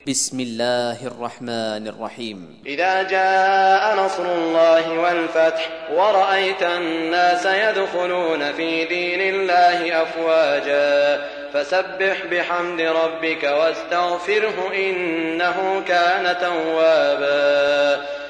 بسم الله الرحمن الرحيم. إذا جاء نصر الله والفتح ورأيت الناس يدخلون في دين الله أفواجا فسبح بحمد ربك واستغفره إنه كان توابا.